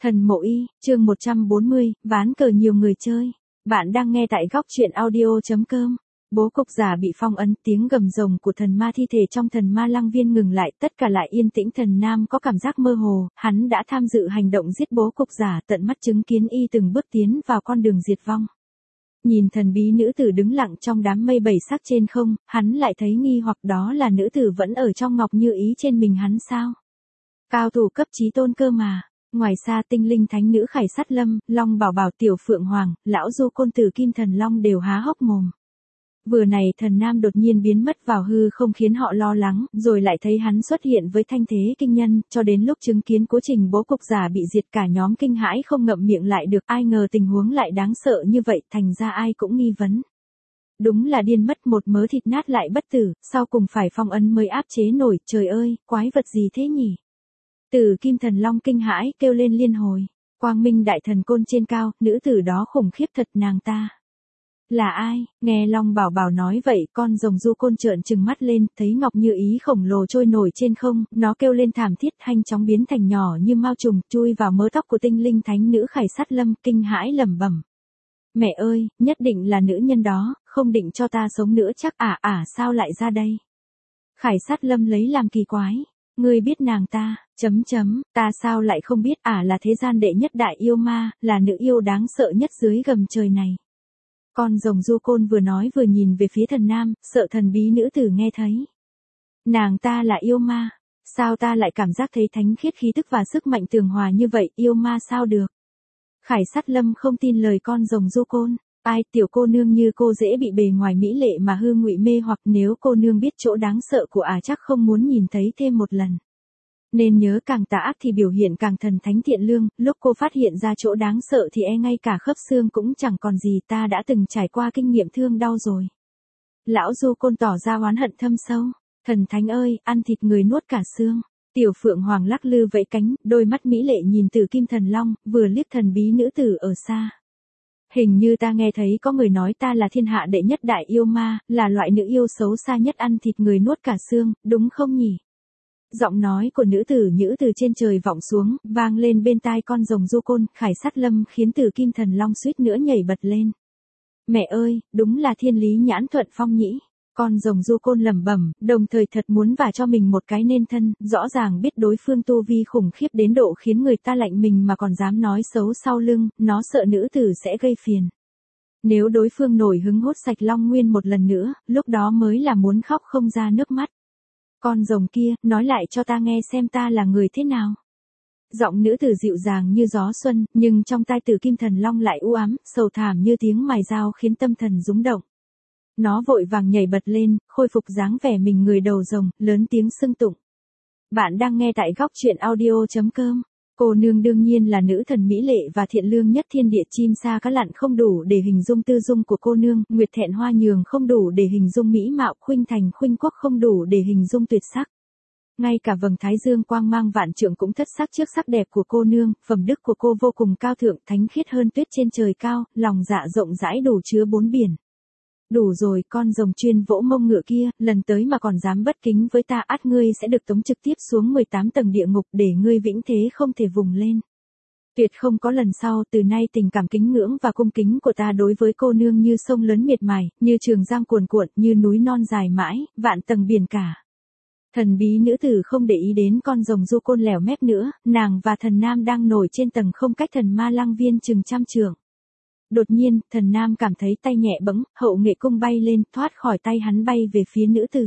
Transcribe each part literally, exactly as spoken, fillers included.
Thần Mộ Y, chương một trăm bốn mươi, ván cờ nhiều người chơi. Bạn đang nghe tại góc truyện audio.com. Bố cục giả bị phong ấn, tiếng gầm rồng của thần ma thi thể trong thần ma lăng viên ngừng lại, tất cả lại yên tĩnh. Thần Nam có cảm giác mơ hồ, hắn đã tham dự hành động giết bố cục giả, tận mắt chứng kiến y từng bước tiến vào con đường diệt vong. Nhìn thần bí nữ tử đứng lặng trong đám mây bảy sắc trên không, hắn lại thấy nghi hoặc, đó là nữ tử vẫn ở trong ngọc như ý trên mình hắn sao? Cao thủ cấp chí tôn cơ mà. Ngoài xa tinh linh thánh nữ Khải Sát Lâm, Long Bảo Bảo, Tiểu Phượng Hoàng, lão Du Côn Tử Kim Thần Long đều há hốc mồm. Vừa này thần nam đột nhiên biến mất vào hư không khiến họ lo lắng, rồi lại thấy hắn xuất hiện với thanh thế kinh nhân, cho đến lúc chứng kiến quá trình bố cục giả bị diệt cả nhóm kinh hãi không ngậm miệng lại được. Ai ngờ tình huống lại đáng sợ như vậy, thành ra ai cũng nghi vấn. Đúng là điên mất, một mớ thịt nát lại bất tử, sau cùng phải phong ấn mới áp chế nổi. Trời ơi, quái vật gì thế nhỉ? Tử Kim Thần Long kinh hãi kêu lên liên hồi. Quang Minh Đại Thần Côn trên cao, nữ tử đó khủng khiếp thật, nàng ta là ai? Nghe Long Bảo Bảo nói vậy, con rồng Du Côn trợn trừng mắt lên, thấy ngọc như ý khổng lồ trôi nổi trên không, nó kêu lên thảm thiết, nhanh chóng biến thành nhỏ như mao trùng, chui vào mớ tóc của tinh linh thánh nữ Khải Sát Lâm, kinh hãi lẩm bẩm. Mẹ ơi, nhất định là nữ nhân đó, không định cho ta sống nữa chắc. À à sao lại ra đây? Khải Sát Lâm lấy làm kỳ quái. Ngươi biết nàng ta, chấm chấm, ta sao lại không biết, à là thế gian đệ nhất đại yêu ma, là nữ yêu đáng sợ nhất dưới gầm trời này. Con rồng Du Côn vừa nói vừa nhìn về phía thần nam, sợ thần bí nữ tử nghe thấy. Nàng ta là yêu ma, sao ta lại cảm giác thấy thánh khiết khí tức và sức mạnh tường hòa như vậy, yêu ma sao được? Khải Sát Lâm không tin lời con rồng Du Côn. Ai, tiểu cô nương như cô dễ bị bề ngoài mỹ lệ mà hư ngụy mê hoặc, nếu cô nương biết chỗ đáng sợ của à chắc không muốn nhìn thấy thêm một lần. Nên nhớ càng tà ác thì biểu hiện càng thần thánh thiện lương, lúc cô phát hiện ra chỗ đáng sợ thì e ngay cả khớp xương cũng chẳng còn gì, ta đã từng trải qua kinh nghiệm thương đau rồi. Lão Du Côn tỏ ra oán hận thâm sâu. Thần thánh ơi, ăn thịt người nuốt cả xương. Tiểu Phượng Hoàng lắc lư vẫy cánh, đôi mắt mỹ lệ nhìn Tử Kim Thần Long, vừa liếc thần bí nữ tử ở xa. Hình như ta nghe thấy có người nói ta là thiên hạ đệ nhất đại yêu ma, là loại nữ yêu xấu xa nhất, ăn thịt người nuốt cả xương, đúng không nhỉ? Giọng nói của nữ tử nhữ từ trên trời vọng xuống, vang lên bên tai con rồng Du Côn. Khải Sát Lâm khiến Tử Kim Thần Long suýt nữa nhảy bật lên. Mẹ ơi, đúng là thiên lý nhãn thuận phong nhĩ. Con rồng Du Côn lẩm bẩm, đồng thời thật muốn vả cho mình một cái nên thân, rõ ràng biết đối phương tu vi khủng khiếp đến độ khiến người ta lạnh mình mà còn dám nói xấu sau lưng, nó sợ nữ tử sẽ gây phiền. Nếu đối phương nổi hứng hút sạch Long Nguyên một lần nữa, lúc đó mới là muốn khóc không ra nước mắt. Con rồng kia, nói lại cho ta nghe xem ta là người thế nào. Giọng nữ tử dịu dàng như gió xuân, nhưng trong tai Tử Kim Thần Long lại u ám, sầu thảm như tiếng mài dao khiến tâm thần rúng động. Nó vội vàng nhảy bật lên, khôi phục dáng vẻ mình người đầu rồng, lớn tiếng xưng tụng. Bạn đang nghe tại góc truyện audio.com. Cô nương đương nhiên là nữ thần mỹ lệ và thiện lương nhất thiên địa, chim sa cá lặn không đủ để hình dung tư dung của cô nương, nguyệt thẹn hoa nhường không đủ để hình dung mỹ mạo, khuynh thành khuynh quốc không đủ để hình dung tuyệt sắc. Ngay cả vầng thái dương quang mang vạn trượng cũng thất sắc trước sắc đẹp của cô nương, phẩm đức của cô vô cùng cao thượng, thánh khiết hơn tuyết trên trời cao, lòng dạ rộng rãi đủ chứa bốn biển. Đủ rồi, con rồng chuyên vỗ mông ngựa kia, lần tới mà còn dám bất kính với ta, ắt ngươi sẽ được tống trực tiếp xuống mười tám tầng địa ngục để ngươi vĩnh thế không thể vùng lên. Tuyệt không có lần sau, từ nay tình cảm kính ngưỡng và cung kính của ta đối với cô nương như sông lớn miệt mài, như trường giang cuồn cuộn, như núi non dài mãi, vạn tầng biển cả. Thần bí nữ tử không để ý đến con rồng Du Côn lẻo mép nữa, nàng và thần nam đang nổi trên tầng không cách thần ma lăng viên chừng trăm trượng. Đột nhiên, thần nam cảm thấy tay nhẹ bẫng, hậu nghệ cung bay lên, thoát khỏi tay hắn bay về phía nữ tử.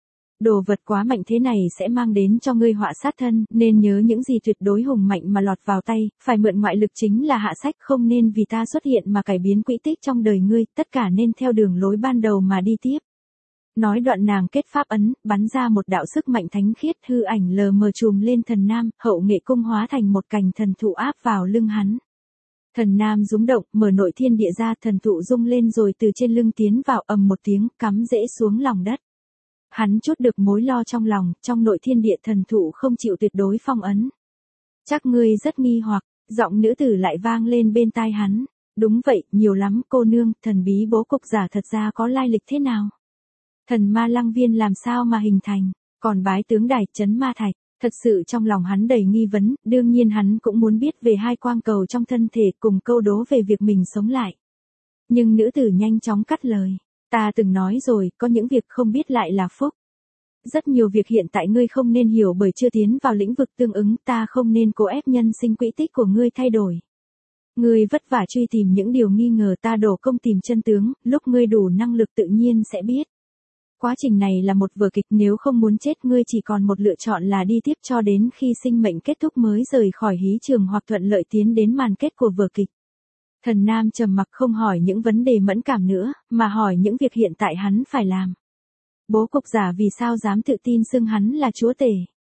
Đồ vật quá mạnh thế này sẽ mang đến cho ngươi họa sát thân, nên nhớ những gì tuyệt đối hùng mạnh mà lọt vào tay, phải mượn ngoại lực chính là hạ sách, không nên vì ta xuất hiện mà cải biến quỹ tích trong đời ngươi, tất cả nên theo đường lối ban đầu mà đi tiếp. Nói đoạn nàng kết pháp ấn, bắn ra một đạo sức mạnh thánh khiết, hư ảnh lờ mờ trùm lên thần nam, hậu nghệ cung hóa thành một cành thần thụ áp vào lưng hắn. Thần nam rúng động, mở nội thiên địa ra, thần thụ rung lên rồi từ trên lưng tiến vào, ầm một tiếng, cắm rễ xuống lòng đất. Hắn trút được mối lo trong lòng, trong nội thiên địa thần thụ không chịu tuyệt đối phong ấn. Chắc ngươi rất nghi hoặc, giọng nữ tử lại vang lên bên tai hắn. Đúng vậy, nhiều lắm cô nương, thần bí bố cục giả thật ra có lai lịch thế nào? Thần ma lăng viên làm sao mà hình thành, còn bái tướng đài trấn ma thạch. Thật sự trong lòng hắn đầy nghi vấn, đương nhiên hắn cũng muốn biết về hai quang cầu trong thân thể cùng câu đố về việc mình sống lại. Nhưng nữ tử nhanh chóng cắt lời. Ta từng nói rồi, có những việc không biết lại là phúc. Rất nhiều việc hiện tại ngươi không nên hiểu bởi chưa tiến vào lĩnh vực tương ứng, ta không nên cố ép nhân sinh quỹ tích của ngươi thay đổi. Ngươi vất vả truy tìm những điều nghi ngờ, ta đổ công tìm chân tướng, lúc ngươi đủ năng lực tự nhiên sẽ biết. Quá trình này là một vở kịch, nếu không muốn chết ngươi chỉ còn một lựa chọn là đi tiếp cho đến khi sinh mệnh kết thúc mới rời khỏi hí trường hoặc thuận lợi tiến đến màn kết của vở kịch. Thần Nam trầm mặc không hỏi những vấn đề mẫn cảm nữa, mà hỏi những việc hiện tại hắn phải làm. Bố cục giả vì sao dám tự tin xưng hắn là chúa tể?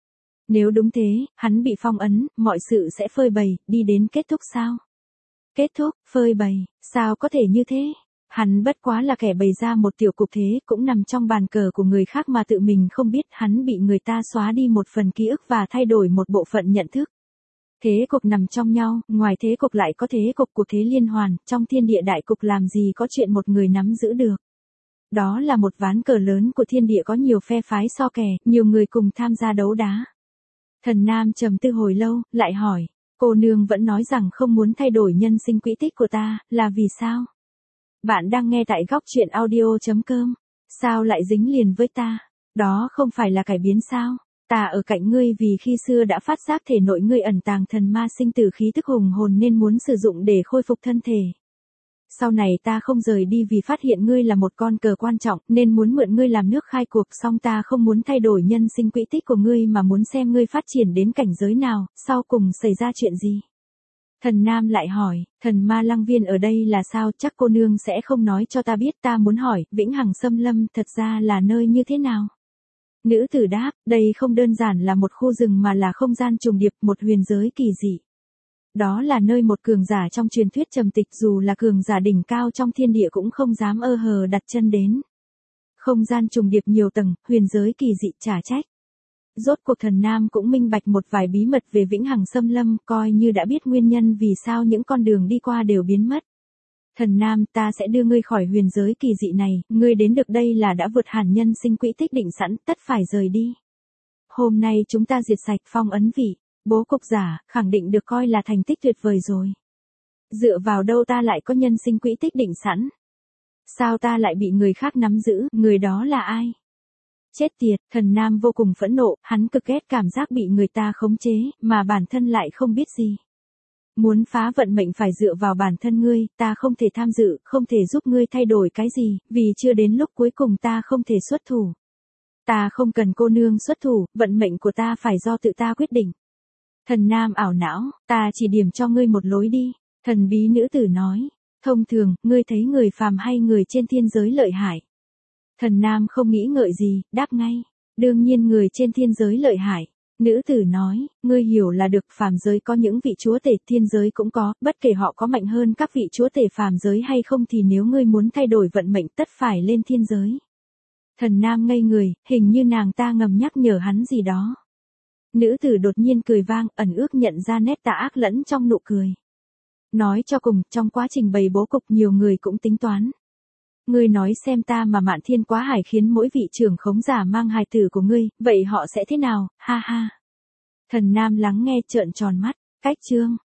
Nếu đúng thế, hắn bị phong ấn, mọi sự sẽ phơi bày, đi đến kết thúc sao? Kết thúc, phơi bày, sao có thể như thế? Hắn bất quá là kẻ bày ra một tiểu cục thế, cũng nằm trong bàn cờ của người khác mà tự mình không biết, hắn bị người ta xóa đi một phần ký ức và thay đổi một bộ phận nhận thức. Thế cục nằm trong nhau, ngoài thế cục lại có thế cục của thế liên hoàn, trong thiên địa đại cục làm gì có chuyện một người nắm giữ được. Đó là một ván cờ lớn của thiên địa, có nhiều phe phái so kè, nhiều người cùng tham gia đấu đá. Thần Nam trầm tư hồi lâu, lại hỏi, cô nương vẫn nói rằng không muốn thay đổi nhân sinh quỹ tích của ta, là vì sao? Bạn đang nghe tại góc truyện audio chấm com. Sao lại dính liền với ta? Đó không phải là cải biến sao? Ta ở cạnh ngươi vì khi xưa đã phát giác thể nội ngươi ẩn tàng thần ma sinh tử khí tức hùng hồn nên muốn sử dụng để khôi phục thân thể. Sau này ta không rời đi vì phát hiện ngươi là một con cờ quan trọng nên muốn mượn ngươi làm nước khai cuộc, song ta không muốn thay đổi nhân sinh quỹ tích của ngươi mà muốn xem ngươi phát triển đến cảnh giới nào, sau cùng xảy ra chuyện gì. Thần Nam lại hỏi, thần ma lăng viên ở đây là sao, chắc cô nương sẽ không nói cho ta biết, ta muốn hỏi, Vĩnh Hằng Xâm Lâm thật ra là nơi như thế nào? Nữ tử đáp, đây không đơn giản là một khu rừng mà là không gian trùng điệp, một huyền giới kỳ dị. Đó là nơi một cường giả trong truyền thuyết trầm tịch, dù là cường giả đỉnh cao trong thiên địa cũng không dám ơ hờ đặt chân đến. Không gian trùng điệp nhiều tầng, huyền giới kỳ dị, chả trách. Rốt cuộc Thần Nam cũng minh bạch một vài bí mật về Vĩnh Hằng Xâm Lâm, coi như đã biết nguyên nhân vì sao những con đường đi qua đều biến mất. Thần Nam, ta sẽ đưa ngươi khỏi huyền giới kỳ dị này, ngươi đến được đây là đã vượt hẳn nhân sinh quỹ tích định sẵn, tất phải rời đi. Hôm nay chúng ta diệt sạch phong ấn vị, bố cục giả, khẳng định được coi là thành tích tuyệt vời rồi. Dựa vào đâu ta lại có nhân sinh quỹ tích định sẵn? Sao ta lại bị người khác nắm giữ, người đó là ai? Chết tiệt, Thần Nam vô cùng phẫn nộ, hắn cực ghét cảm giác bị người ta khống chế, mà bản thân lại không biết gì. Muốn phá vận mệnh phải dựa vào bản thân ngươi, ta không thể tham dự, không thể giúp ngươi thay đổi cái gì, vì chưa đến lúc cuối cùng ta không thể xuất thủ. Ta không cần cô nương xuất thủ, vận mệnh của ta phải do tự ta quyết định. Thần Nam ảo não, ta chỉ điểm cho ngươi một lối đi. Thần bí nữ tử nói, thông thường, ngươi thấy người phàm hay người trên thiên giới lợi hại? Thần Nam không nghĩ ngợi gì, đáp ngay, đương nhiên người trên thiên giới lợi hại. Nữ tử nói, ngươi hiểu là được, phàm giới có những vị chúa tể, thiên giới cũng có, bất kể họ có mạnh hơn các vị chúa tể phàm giới hay không thì nếu ngươi muốn thay đổi vận mệnh tất phải lên thiên giới. Thần Nam ngây người, hình như nàng ta ngầm nhắc nhở hắn gì đó. Nữ tử đột nhiên cười vang, ẩn ước nhận ra nét tà ác lẫn trong nụ cười. Nói cho cùng, trong quá trình bày bố cục nhiều người cũng tính toán. Ngươi nói xem ta mà Mạn Thiên Quá Hải khiến mỗi vị trưởng khống giả mang hài tử của ngươi, vậy họ sẽ thế nào, ha ha. Thần Nam lắng nghe trợn tròn mắt, cách chương.